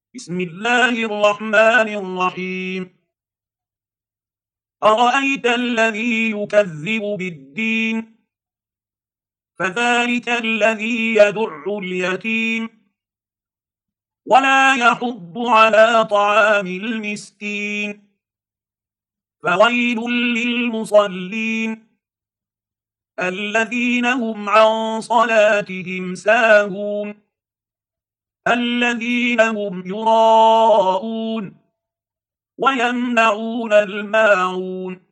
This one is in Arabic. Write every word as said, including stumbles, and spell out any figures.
بسم الله الرحمن الرحيم. أرأيت الذي يكذب بالدين فذلك الذي يدع اليتيم ولا يحض على طعام المسكين فويل للمصلين الذين هم عن صلاتهم ساهون الذين هم يراءون ويمنعون الماعون